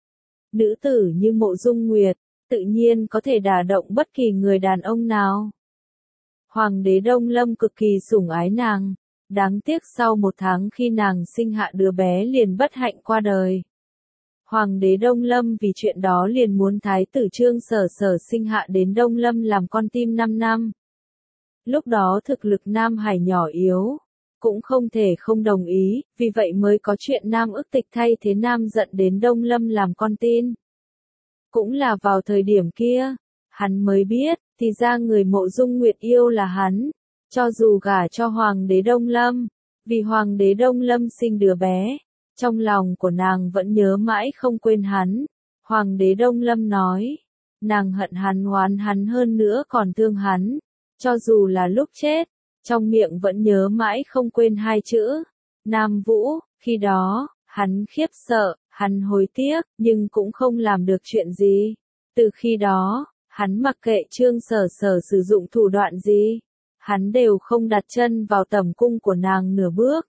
Nữ tử như Mộ Dung Nguyệt, tự nhiên có thể đả động bất kỳ người đàn ông nào. Hoàng đế Đông Lâm cực kỳ sủng ái nàng, đáng tiếc sau một tháng khi nàng sinh hạ đứa bé liền bất hạnh qua đời. Hoàng đế Đông Lâm vì chuyện đó liền muốn Thái tử Trương Sở Sở sinh hạ đến Đông Lâm làm con tim 5 năm. Lúc đó thực lực Nam Hải nhỏ yếu, cũng không thể không đồng ý, vì vậy mới có chuyện Nam Ức Tịch thay thế Nam Dận đến Đông Lâm làm con tin. Cũng là vào thời điểm kia, hắn mới biết, thì ra người Mộ Dung Nguyệt yêu là hắn, cho dù gả cho Hoàng đế Đông Lâm, vì Hoàng đế Đông Lâm sinh đứa bé, trong lòng của nàng vẫn nhớ mãi không quên hắn. Hoàng đế Đông Lâm nói, nàng hận hắn oán hắn hơn nữa còn thương hắn, cho dù là lúc chết, trong miệng vẫn nhớ mãi không quên hai chữ, Nam Vũ. Khi đó, hắn khiếp sợ, hắn hối tiếc, nhưng cũng không làm được chuyện gì. Từ khi đó, hắn mặc kệ Trương Sở Sở sử dụng thủ đoạn gì, hắn đều không đặt chân vào tẩm cung của nàng nửa bước.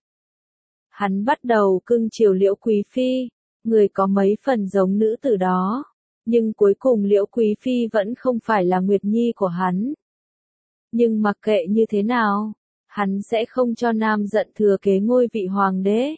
Hắn bắt đầu cưng chiều Liễu Quý Phi, người có mấy phần giống nữ tử đó, nhưng cuối cùng Liễu Quý Phi vẫn không phải là Nguyệt Nhi của hắn. Nhưng mặc kệ như thế nào, hắn sẽ không cho Nam Dận thừa kế ngôi vị hoàng đế.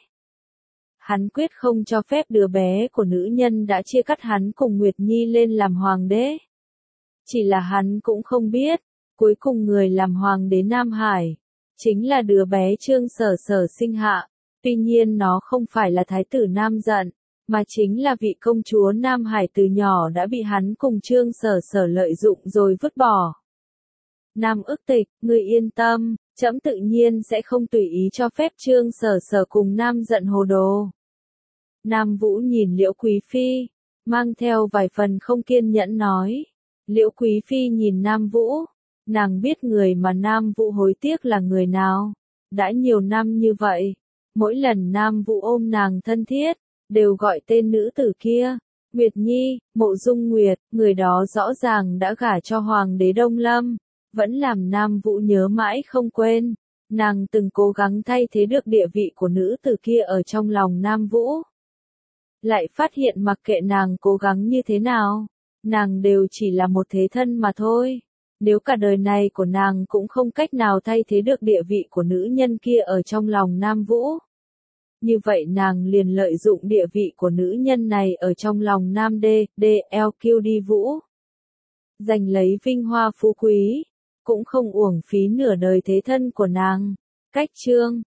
Hắn quyết không cho phép đứa bé của nữ nhân đã chia cắt hắn cùng Nguyệt Nhi lên làm hoàng đế. Chỉ là hắn cũng không biết, cuối cùng người làm hoàng đế Nam Hải, chính là đứa bé Trương Sở Sở sinh hạ. Tuy nhiên nó không phải là thái tử Nam Dận, mà chính là vị công chúa Nam Hải từ nhỏ đã bị hắn cùng Trương Sở Sở lợi dụng rồi vứt bỏ. Nam Ức Tịch, ngươi yên tâm, trẫm tự nhiên sẽ không tùy ý cho phép Trương Sở Sở cùng Nam Dận hồ đồ. Nam Vũ nhìn Liễu Quý Phi, mang theo vài phần không kiên nhẫn nói. Liễu Quý Phi nhìn Nam Vũ, nàng biết người mà Nam Vũ hối tiếc là người nào. Đã nhiều năm như vậy, mỗi lần Nam Vũ ôm nàng thân thiết, đều gọi tên nữ tử kia. Nguyệt Nhi, Mộ Dung Nguyệt, người đó rõ ràng đã gả cho Hoàng đế Đông Lâm, vẫn làm Nam Vũ nhớ mãi không quên. Nàng từng cố gắng thay thế được địa vị của nữ tử kia ở trong lòng Nam Vũ. Lại phát hiện mặc kệ nàng cố gắng như thế nào, nàng đều chỉ là một thế thân mà thôi. Nếu cả đời này của nàng cũng không cách nào thay thế được địa vị của nữ nhân kia ở trong lòng Nam Vũ, như vậy nàng liền lợi dụng địa vị của nữ nhân này ở trong lòng Nam DLQ đi Vũ. Giành lấy vinh hoa phú quý, cũng không uổng phí nửa đời thế thân của nàng. Cách chương